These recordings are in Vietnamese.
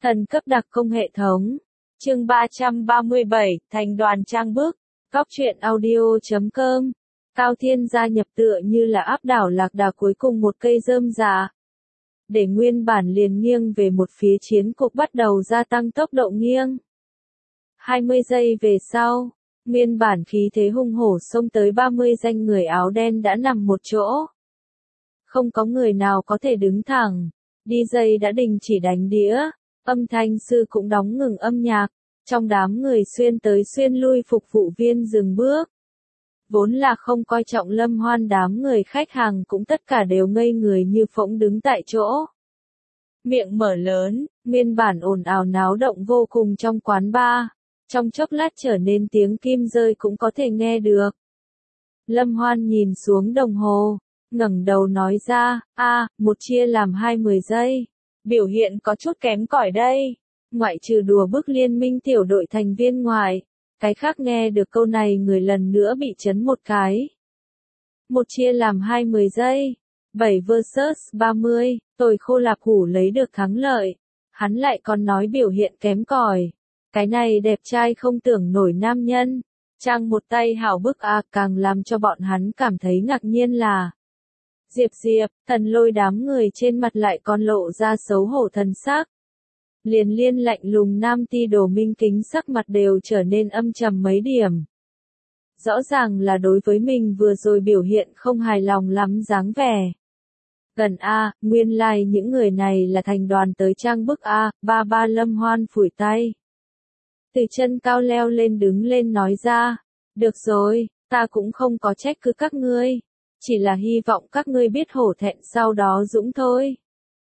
Thần cấp đặc công hệ thống. Chương 337, Thành đoàn trang bức. Cóc truyện audio.com. Cao Thiên gia nhập tựa như là áp đảo lạc đà cuối cùng một cây rơm rạ. Để nguyên bản liền nghiêng về một phía chiến cục bắt đầu gia tăng tốc độ nghiêng. 20 giây về sau, nguyên bản khí thế hung hổ xông tới 30 danh người áo đen đã nằm một chỗ. Không có người nào có thể đứng thẳng. DJ đã đình chỉ đánh đĩa, âm thanh sư cũng đóng ngừng âm nhạc, trong đám người xuyên tới xuyên lui phục vụ viên dừng bước. Vốn là không coi trọng Lâm Hoan, đám người khách hàng cũng tất cả đều ngây người như phỗng đứng tại chỗ. Miệng mở lớn, nguyên bản ồn ào náo động vô cùng trong quán bar, trong chốc lát trở nên tiếng kim rơi cũng có thể nghe được. Lâm Hoan nhìn xuống đồng hồ, ngẩng đầu nói ra, một chia làm 20 giây. Biểu hiện có chút kém cỏi đây. Ngoại trừ đùa bức liên minh tiểu đội thành viên ngoài, cái khác nghe được câu này người lần nữa bị chấn một cái. Một chia làm 20 giây. 7 vs 30, tôi khô lạp hủ lấy được thắng lợi. Hắn lại còn nói biểu hiện kém cỏi. Cái này đẹp trai không tưởng nổi nam nhân. Trang một tay hảo bức càng làm cho bọn hắn cảm thấy ngạc nhiên là Diệp, Thần Lôi đám người trên mặt lại còn lộ ra xấu hổ thần sắc. Liên lạnh lùng nam ti đồ minh kính sắc mặt đều trở nên âm trầm mấy điểm. Rõ ràng là đối với mình vừa rồi biểu hiện không hài lòng lắm dáng vẻ. Gần nguyên lai những người này là thành đoàn tới trang bức ba Lâm Hoan phủi tay. Từ chân cao leo lên đứng lên nói ra, được rồi, ta cũng không có trách cứ các ngươi. Chỉ là hy vọng các ngươi biết hổ thẹn sau đó dũng thôi.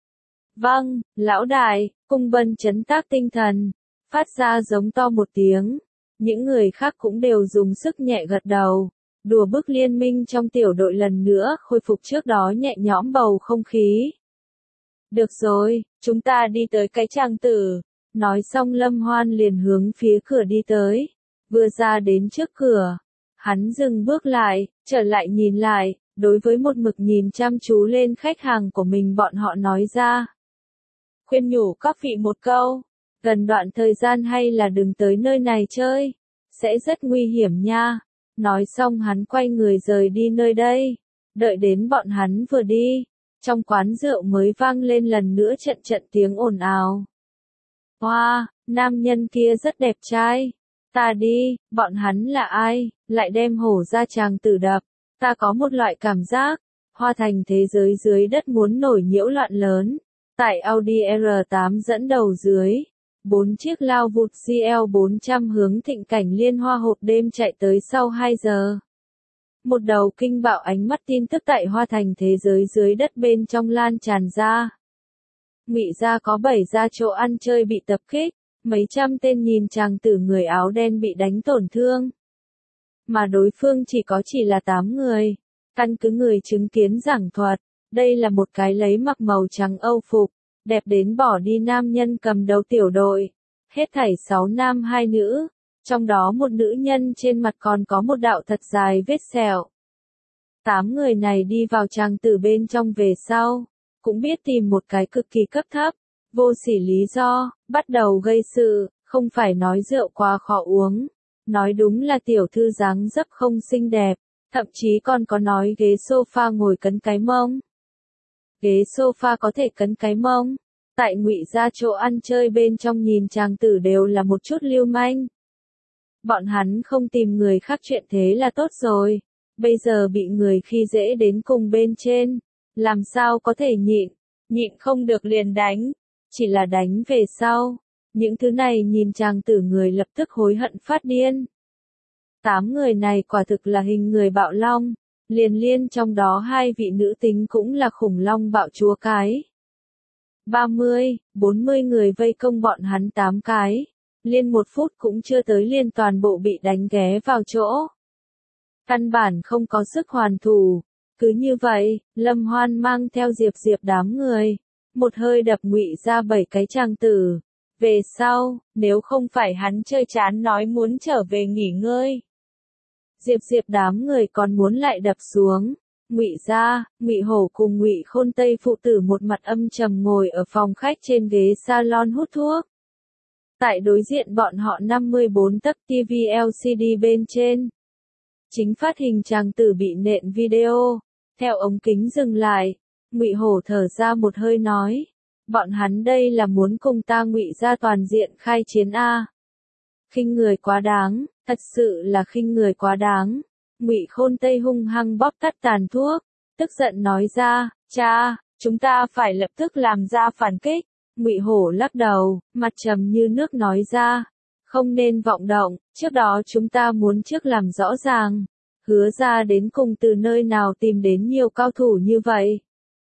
Vâng, lão đại, cung bân chấn tác tinh thần, phát ra giống to một tiếng. Những người khác cũng đều dùng sức nhẹ gật đầu. Đùa bức liên minh trong tiểu đội lần nữa khôi phục trước đó nhẹ nhõm bầu không khí. Được rồi, chúng ta đi tới cái trang tử. Nói xong Lâm Hoan liền hướng phía cửa đi tới. Vừa ra đến trước cửa, hắn dừng bước lại, trở lại nhìn lại. Đối với một mực nhìn chăm chú lên khách hàng của mình bọn họ nói ra. Khuyên nhủ các vị một câu, gần đoạn thời gian hay là đừng tới nơi này chơi, sẽ rất nguy hiểm nha. Nói xong hắn quay người rời đi nơi đây, đợi đến bọn hắn vừa đi, trong quán rượu mới vang lên lần nữa trận tiếng ồn ào. Wow, nam nhân kia rất đẹp trai, ta đi, bọn hắn là ai, lại đem hổ ra tràng tử đập. Ta có một loại cảm giác, Hoa Thành thế giới dưới đất muốn nổi nhiễu loạn lớn. Tại Audi R8 dẫn đầu dưới, 4 chiếc lao vụt GL400 hướng thịnh cảnh liên hoa hộp đêm chạy tới sau 2 giờ. Một đầu kinh bạo ánh mắt tin tức tại Hoa Thành thế giới dưới đất bên trong lan tràn ra. Ngụy gia có 7 gia chỗ ăn chơi bị tập kích, mấy trăm tên nhìn chàng tử người áo đen bị đánh tổn thương. Mà đối phương chỉ là 8 người. Căn cứ người chứng kiến giảng thuật, đây là một cái lấy mặc màu trắng Âu phục, đẹp đến bỏ đi nam nhân cầm đầu tiểu đội. Hết thảy 6 nam 2 nữ, trong đó một nữ nhân trên mặt còn có một đạo thật dài vết sẹo. 8 người này đi vào tràng tử bên trong về sau, cũng biết tìm một cái cực kỳ cấp thấp, vô sỉ lý do, bắt đầu gây sự, không phải nói rượu quá khó uống. Nói đúng là tiểu thư dáng dấp không xinh đẹp, thậm chí còn có nói ghế sofa ngồi cấn cái mông. Ghế sofa có thể cấn cái mông. Tại Ngụy gia chỗ ăn chơi bên trong nhìn chàng tử đều là một chút lưu manh. Bọn hắn không tìm người khác chuyện thế là tốt rồi. Bây giờ bị người khi dễ đến cùng bên trên. Làm sao có thể nhịn không được liền đánh. Chỉ là đánh về sau. Những thứ này nhìn chàng tử người lập tức hối hận phát điên. 8 người này quả thực là hình người bạo long, liên trong đó 2 vị nữ tính cũng là khủng long bạo chúa cái. 40 người vây công bọn hắn 8 cái, liên 1 phút cũng chưa tới liền toàn bộ bị đánh ghé vào chỗ. Căn bản không có sức hoàn thủ, cứ như vậy, Lâm Hoan mang theo Diệp đám người, một hơi đập Ngụy ra 7 cái tràng tử. Về sau, nếu không phải hắn chơi chán nói muốn trở về nghỉ ngơi. Diệp đám người còn muốn lại đập xuống. Ngụy gia, Ngụy Hổ cùng Ngụy Khôn Tây phụ tử một mặt âm trầm ngồi ở phòng khách trên ghế salon hút thuốc. Tại đối diện bọn họ 54 tấc TV LCD bên trên. Chính phát hình chàng tử bị nện video. Theo ống kính dừng lại, Ngụy Hổ thở ra một hơi nói. Bọn hắn đây là muốn cùng ta Ngụy gia toàn diện khai chiến a. Khinh người quá đáng, thật sự là khinh người quá đáng. Ngụy Khôn Tây hung hăng bóp tắt tàn thuốc, tức giận nói ra, cha, chúng ta phải lập tức làm ra phản kích. Ngụy Hổ lắc đầu, mặt trầm như nước nói ra, không nên vọng động, trước đó chúng ta muốn trước làm rõ ràng, Hứa ra đến cùng từ nơi nào tìm đến nhiều cao thủ như vậy.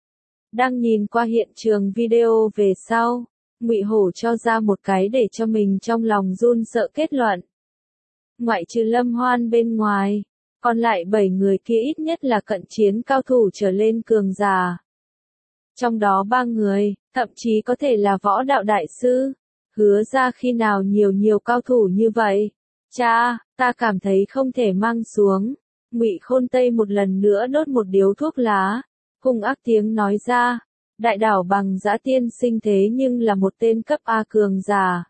Đang nhìn qua hiện trường video về sau, Ngụy Hổ cho ra một cái để cho mình trong lòng run sợ kết luận. Ngoại trừ Lâm Hoan bên ngoài, còn lại 7 người kia ít nhất là cận chiến cao thủ trở lên cường giả. Trong đó 3 người, thậm chí có thể là võ đạo đại sư. Hứa ra khi nào nhiều cao thủ như vậy? Cha, ta cảm thấy không thể mang xuống. Ngụy Khôn Tây một lần nữa đốt một điếu thuốc lá, hung ác tiếng nói ra, đại đảo Bằng Giã tiên sinh thế nhưng là một tên cấp A cường giả.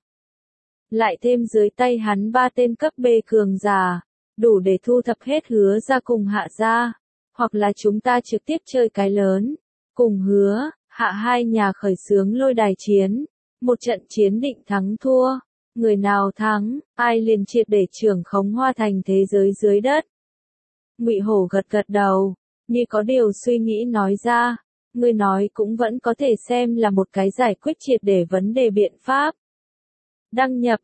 Lại thêm dưới tay hắn 3 tên cấp B cường giả, đủ để thu thập hết Hứa ra cùng Hạ ra, hoặc là chúng ta trực tiếp chơi cái lớn, cùng Hứa, Hạ hai nhà khởi xướng lôi đài chiến, một trận chiến định thắng thua, người nào thắng, ai liền triệt để trưởng khống Hoa Thành thế giới dưới đất. Ngụy Hổ gật gật đầu, như có điều suy nghĩ nói ra, ngươi nói cũng vẫn có thể xem là một cái giải quyết triệt để vấn đề biện pháp. Đăng nhập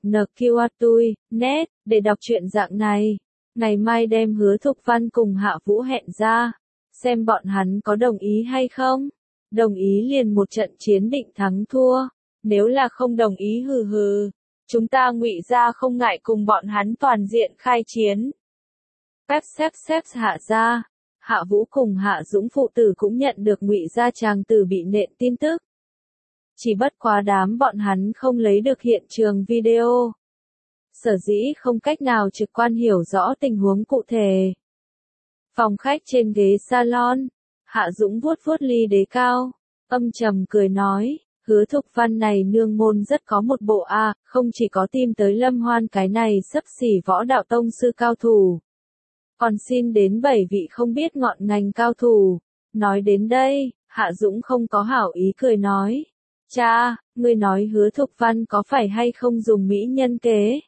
NQATUI.net để đọc truyện dạng này, ngày mai đem Hứa Thục Văn cùng Hạ Vũ hẹn ra, xem bọn hắn có đồng ý hay không. Đồng ý liền một trận chiến định thắng thua, nếu là không đồng ý hừ hừ, chúng ta Ngụy gia không ngại cùng bọn hắn toàn diện khai chiến. Xếp Hạ gia, Hạ Vũ cùng Hạ Dũng phụ tử cũng nhận được Ngụy gia chàng tử bị nện tin tức. Chỉ bất quá đám bọn hắn không lấy được hiện trường video. Sở dĩ không cách nào trực quan hiểu rõ tình huống cụ thể. Phòng khách trên ghế salon, Hạ Dũng vuốt vuốt ly đế cao, âm trầm cười nói, Hứa Thục Văn này nương môn rất có một bộ a, không chỉ có tìm tới Lâm Hoan cái này xấp xỉ võ đạo tông sư cao thủ, còn xin đến 7 vị không biết ngọn ngành cao thủ. Nói đến đây, Hạ Dũng không có hảo ý cười nói, cha, ngươi nói Hứa Thục Văn có phải hay không dùng mỹ nhân kế?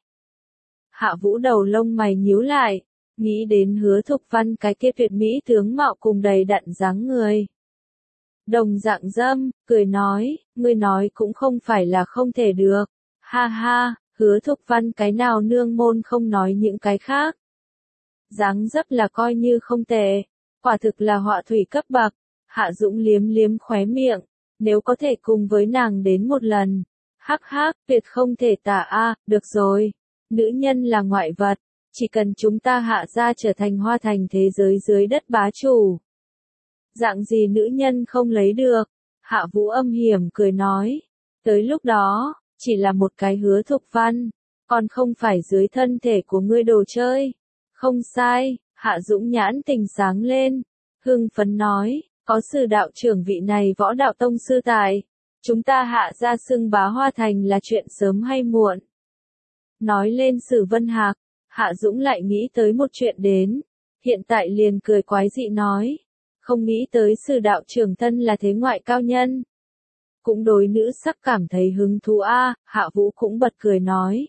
Hạ Vũ đầu lông mày nhíu lại, nghĩ đến Hứa Thục Văn cái kia tuyệt mỹ tướng mạo cùng đầy đặn dáng người. Đồng dạng dâm, cười nói, ngươi nói cũng không phải là không thể được. Ha ha, Hứa Thục Văn cái nào nương môn không nói những cái khác. Dáng dấp là coi như không tệ, quả thực là họa thủy cấp bậc. Hạ Dũng liếm liếm khóe miệng, nếu có thể cùng với nàng đến một lần. Hắc hắc, tuyệt không thể tả a, được rồi. Nữ nhân là ngoại vật, chỉ cần chúng ta Hạ gia trở thành Hoa Thành thế giới dưới đất bá chủ. Dạng gì nữ nhân không lấy được? Hạ Vũ âm hiểm cười nói. Tới lúc đó, chỉ là một cái Hứa Thục Văn, còn không phải dưới thân thể của ngươi đồ chơi. Không sai, Hạ Dũng nhãn tình sáng lên, hưng phấn nói, có Sử đạo trưởng vị này võ đạo tông sư tại, chúng ta Hạ gia xưng bá Hoa Thành là chuyện sớm hay muộn. Nói lên Sử Vân Hạc, Hạ Dũng lại nghĩ tới một chuyện đến, hiện tại liền cười quái dị nói, không nghĩ tới Sử đạo trưởng thân là thế ngoại cao nhân. Cũng đối nữ sắc cảm thấy hứng thú a, Hạ Vũ cũng bật cười nói.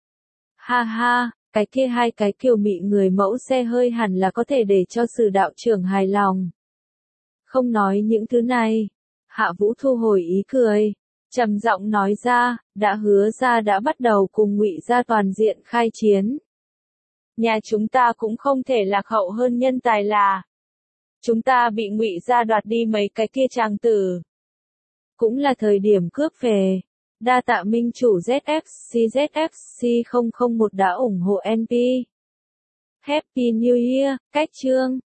Ha ha, cái kia hai cái kiều mị người mẫu xe hơi hẳn là có thể để cho Sử đạo trưởng hài lòng. Không nói những thứ này, Hạ Vũ thu hồi ý cười, trầm giọng nói ra, đã hứa ra đã bắt đầu cùng Ngụy gia toàn diện khai chiến. Nhà chúng ta cũng không thể lạc hậu hơn nhân tài là. Chúng ta bị Ngụy gia đoạt đi mấy cái kia chàng tử. Cũng là thời điểm cướp về. Đa tạ minh chủ ZFC 001 đã ủng hộ NP. Happy New Year, cách chương.